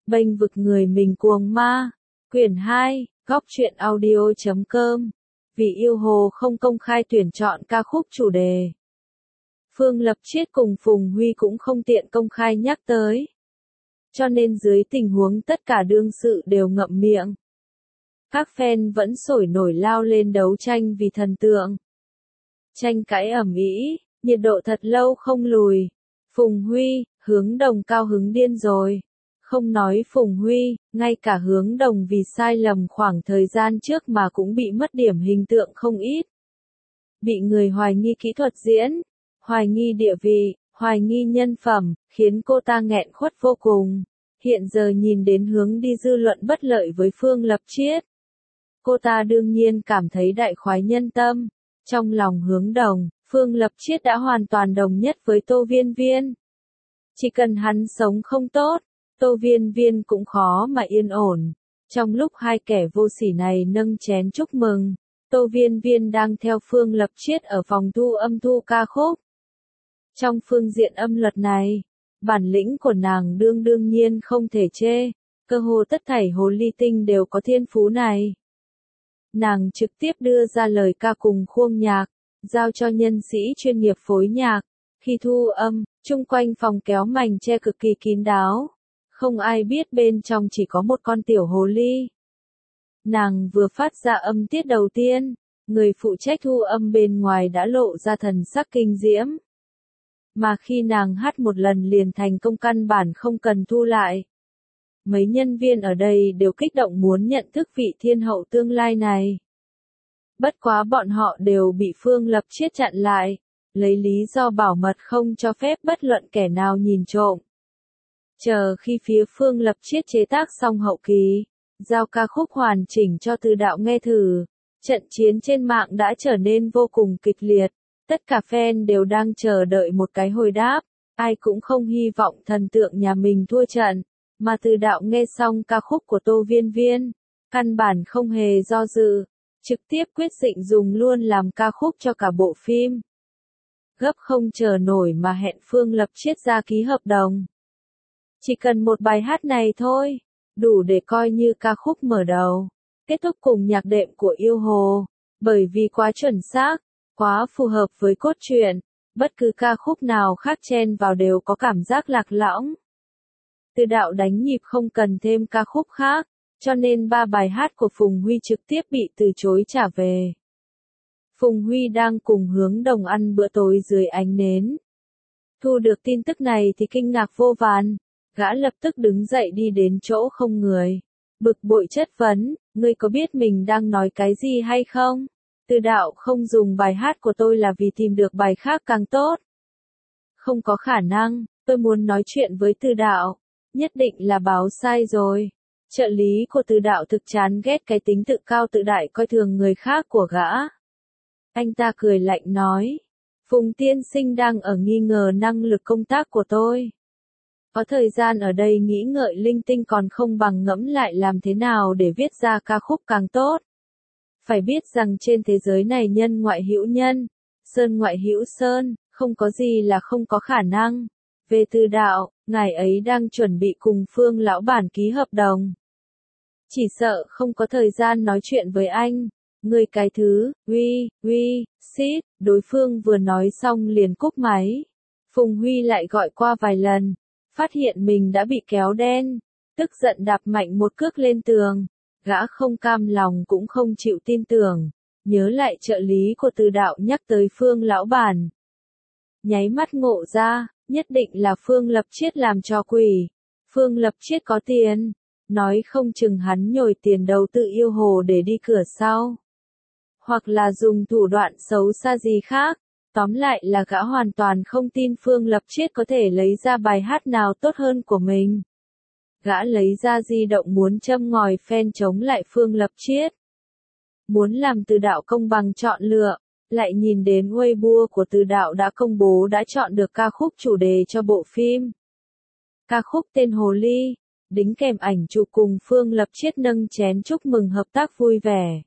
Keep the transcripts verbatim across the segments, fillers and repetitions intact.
Bênh vực người mình cuồng ma. Quyển hai, góc truyện audio chấm com. Vì yêu hồ không công khai tuyển chọn ca khúc chủ đề. Phương Lập Chiết cùng Phùng Huy cũng không tiện công khai nhắc tới. Cho nên dưới tình huống tất cả đương sự đều ngậm miệng. Các fan vẫn sôi nổi lao lên đấu tranh vì thần tượng. Tranh cãi ầm ĩ, nhiệt độ thật lâu không lùi. Phùng Huy, Hướng Đồng cao hứng điên rồi. Không nói Phùng Huy, ngay cả Hướng Đồng vì sai lầm khoảng thời gian trước mà cũng bị mất điểm hình tượng không ít. Bị người hoài nghi kỹ thuật diễn, hoài nghi địa vị, hoài nghi nhân phẩm, khiến cô ta nghẹn khuất vô cùng. Hiện giờ nhìn đến hướng đi dư luận bất lợi với Phương Lập Chiết. Cô ta đương nhiên cảm thấy đại khoái nhân tâm. Trong lòng Hướng Đồng, Phương Lập Chiết đã hoàn toàn đồng nhất với Tô Viên Viên. Chỉ cần hắn sống không tốt, Tô Viên Viên cũng khó mà yên ổn. Trong lúc hai kẻ vô sỉ này nâng chén chúc mừng, Tô Viên Viên đang theo Phương Lập Chiết ở phòng thu âm thu ca khúc. Trong phương diện âm luật này, bản lĩnh của nàng đương đương nhiên không thể chê, cơ hồ tất thảy hồ ly tinh đều có thiên phú này. Nàng trực tiếp đưa ra lời ca cùng khuôn nhạc, giao cho nhân sĩ chuyên nghiệp phối nhạc. Khi thu âm, chung quanh phòng kéo mành che cực kỳ kín đáo. Không ai biết bên trong chỉ có một con tiểu hồ ly. Nàng vừa phát ra âm tiết đầu tiên, người phụ trách thu âm bên ngoài đã lộ ra thần sắc kinh diễm. Mà khi nàng hát một lần liền thành công căn bản không cần thu lại. Mấy nhân viên ở đây đều kích động muốn nhận thức vị thiên hậu tương lai này. Bất quá bọn họ đều bị Phương Lập Chiết chặn lại, lấy lý do bảo mật không cho phép bất luận kẻ nào nhìn trộm. Chờ khi phía Phương Lập Chiết chế tác xong hậu kỳ, giao ca khúc hoàn chỉnh cho Từ Đạo nghe thử, trận chiến trên mạng đã trở nên vô cùng kịch liệt. Tất cả fan đều đang chờ đợi một cái hồi đáp, ai cũng không hy vọng thần tượng nhà mình thua trận, mà Từ Đạo nghe xong ca khúc của Tô Viên Viên, căn bản không hề do dự, trực tiếp quyết định dùng luôn làm ca khúc cho cả bộ phim. Gấp không chờ nổi mà hẹn Phương Lập Chiết ra ký hợp đồng. Chỉ cần một bài hát này thôi, đủ để coi như ca khúc mở đầu, kết thúc cùng nhạc đệm của Yêu Hồ, bởi vì quá chuẩn xác, quá phù hợp với cốt truyện, bất cứ ca khúc nào khác chen vào đều có cảm giác lạc lõng. Từ Đạo đánh nhịp không cần thêm ca khúc khác, cho nên ba bài hát của Phùng Huy trực tiếp bị từ chối trả về. Phùng Huy đang cùng Hướng Đồng ăn bữa tối dưới ánh nến. Thu được tin tức này thì kinh ngạc vô vàn, gã lập tức đứng dậy đi đến chỗ không người. Bực bội chất vấn, ngươi có biết mình đang nói cái gì hay không? Từ Đạo không dùng bài hát của tôi là vì tìm được bài khác càng tốt. Không có khả năng, tôi muốn nói chuyện với Từ Đạo. Nhất định là báo sai rồi. Trợ lý của Từ Đạo thực chán ghét cái tính tự cao tự đại coi thường người khác của gã. Anh ta cười lạnh nói. Phùng tiên sinh đang ở nghi ngờ năng lực công tác của tôi. Có thời gian ở đây nghĩ ngợi linh tinh còn không bằng ngẫm lại làm thế nào để viết ra ca khúc càng tốt. Phải biết rằng trên thế giới này nhân ngoại hữu nhân, sơn ngoại hữu sơn, không có gì là không có khả năng. Về Từ Đạo, ngài ấy đang chuẩn bị cùng Phương lão bản ký hợp đồng. Chỉ sợ không có thời gian nói chuyện với anh. Người cái thứ, uy, uy, xít, đối phương vừa nói xong liền cúp máy. Phùng Huy lại gọi qua vài lần, phát hiện mình đã bị kéo đen, tức giận đạp mạnh một cước lên tường. Gã không cam lòng cũng không chịu tin tưởng, nhớ lại trợ lý của Từ Đạo nhắc tới Phương lão bản. Nháy mắt ngộ ra, nhất định là Phương Lập Chiết làm trò quỷ. Phương Lập Chiết có tiền, nói không chừng hắn nhồi tiền đầu tư Yêu Hồ để đi cửa sau. Hoặc là dùng thủ đoạn xấu xa gì khác, tóm lại là gã hoàn toàn không tin Phương Lập Chiết có thể lấy ra bài hát nào tốt hơn của mình. Gã lấy ra di động muốn châm ngòi fan chống lại Phương Lập Chiết. Muốn làm Từ Đạo công bằng chọn lựa, lại nhìn đến Weibo của Từ Đạo đã công bố đã chọn được ca khúc chủ đề cho bộ phim. Ca khúc tên Hồ Ly, đính kèm ảnh chụp cùng Phương Lập Chiết nâng chén chúc mừng hợp tác vui vẻ.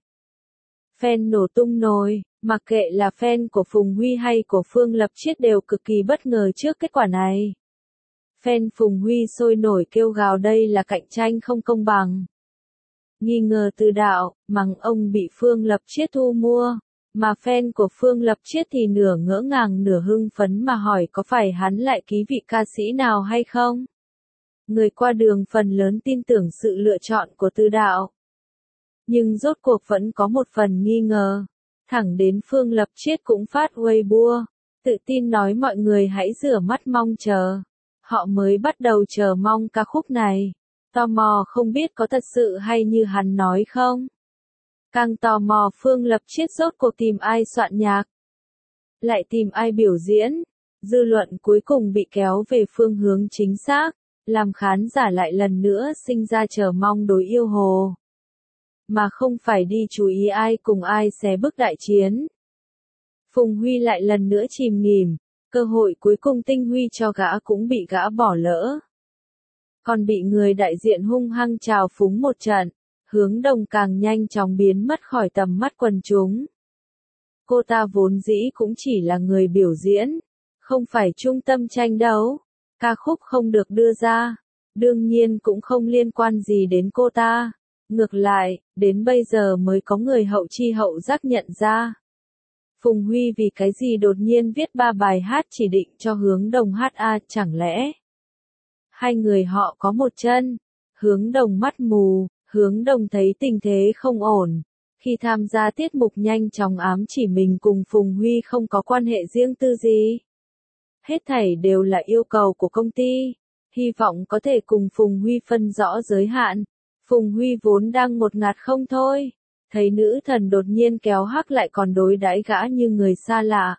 Fan nổ tung nồi, mặc kệ là fan của Phùng Huy hay của Phương Lập Chiết đều cực kỳ bất ngờ trước kết quả này. Fan Phùng Huy sôi nổi kêu gào đây là cạnh tranh không công bằng. Nghi ngờ Từ Đạo, mắng ông bị Phương Lập Chiết thu mua. Mà fan của Phương Lập Chiết thì nửa ngỡ ngàng nửa hưng phấn mà hỏi có phải hắn lại ký vị ca sĩ nào hay không? Người qua đường phần lớn tin tưởng sự lựa chọn của Từ Đạo. Nhưng rốt cuộc vẫn có một phần nghi ngờ. Thẳng đến Phương Lập Chiết cũng phát Weibo, tự tin nói mọi người hãy rửa mắt mong chờ. Họ mới bắt đầu chờ mong ca khúc này. Tò mò không biết có thật sự hay như hắn nói không? Càng tò mò Phương Lập Chiết rốt cuộc tìm ai soạn nhạc, lại tìm ai biểu diễn. Dư luận cuối cùng bị kéo về phương hướng chính xác, làm khán giả lại lần nữa sinh ra chờ mong đối yêu Hồ. Mà không phải đi chú ý ai cùng ai xé bước đại chiến. Phùng Huy lại lần nữa chìm nghỉm, cơ hội cuối cùng tinh huy cho gã cũng bị gã bỏ lỡ. Còn bị người đại diện hung hăng trào phúng một trận, Hướng Đồng càng nhanh chóng biến mất khỏi tầm mắt quần chúng. Cô ta vốn dĩ cũng chỉ là người biểu diễn, không phải trung tâm tranh đấu. Ca khúc không được đưa ra, đương nhiên cũng không liên quan gì đến cô ta. Ngược lại, đến bây giờ mới có người hậu chi hậu giác nhận ra. Phùng Huy vì cái gì đột nhiên viết ba bài hát chỉ định cho Hướng Đồng hát a, chẳng lẽ hai người họ có một chân? Hướng Đồng mắt mù, Hướng Đồng thấy tình thế không ổn. Khi tham gia tiết mục nhanh chóng ám chỉ mình cùng Phùng Huy không có quan hệ riêng tư gì. Hết thảy đều là yêu cầu của công ty, hy vọng có thể cùng Phùng Huy phân rõ giới hạn. Phùng Huy vốn đang ngột ngạt không thôi, thấy nữ thần đột nhiên kéo hắc lại còn đối đãi gã như người xa lạ.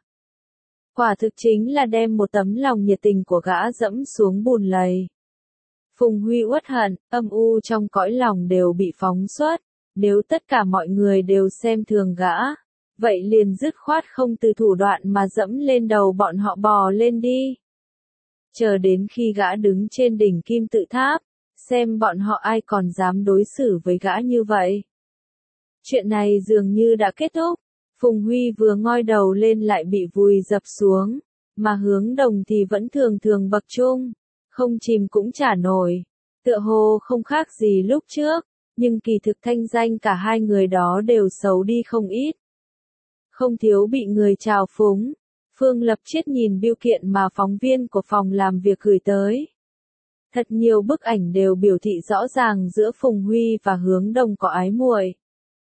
Quả thực chính là đem một tấm lòng nhiệt tình của gã dẫm xuống bùn lầy. Phùng Huy uất hận, âm u trong cõi lòng đều bị phóng xuất. Nếu tất cả mọi người đều xem thường gã, vậy liền dứt khoát không từ thủ đoạn mà dẫm lên đầu bọn họ bò lên đi. Chờ đến khi gã đứng trên đỉnh kim tự tháp, xem bọn họ ai còn dám đối xử với gã như vậy. Chuyện này dường như đã kết thúc, Phùng Huy vừa ngoi đầu lên lại bị vùi dập xuống, mà Hướng Đồng thì vẫn thường thường bậc trung, không chìm cũng chả nổi, tựa hồ không khác gì lúc trước. Nhưng kỳ thực thanh danh cả hai người đó đều xấu đi không ít. Không thiếu bị người trào phúng. Phương Lập Chiết nhìn bưu kiện mà phóng viên của phòng làm việc gửi tới. Thật nhiều bức ảnh đều biểu thị rõ ràng giữa Phùng Huy và Hướng Đồng có ái muội.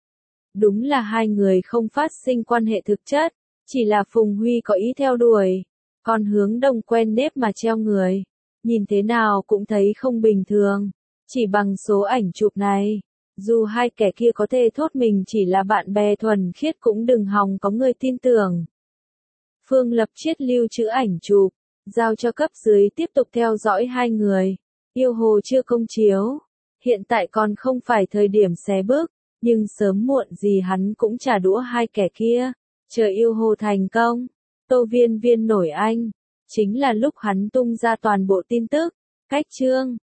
Đúng là hai người không phát sinh quan hệ thực chất, chỉ là Phùng Huy có ý theo đuổi, còn Hướng Đồng quen nếp mà treo người. Nhìn thế nào cũng thấy không bình thường. Chỉ bằng số ảnh chụp này, dù hai kẻ kia có thể thốt mình chỉ là bạn bè thuần khiết cũng đừng hòng có người tin tưởng. Phương Lập Chiết lưu trữ ảnh chụp, giao cho cấp dưới tiếp tục theo dõi hai người. Yêu Hồ chưa công chiếu, hiện tại còn không phải thời điểm xé bước, nhưng sớm muộn gì hắn cũng trả đũa hai kẻ kia. Chờ Yêu Hồ thành công, Tô Viên Viên nổi anh, chính là lúc hắn tung ra toàn bộ tin tức. Cách chương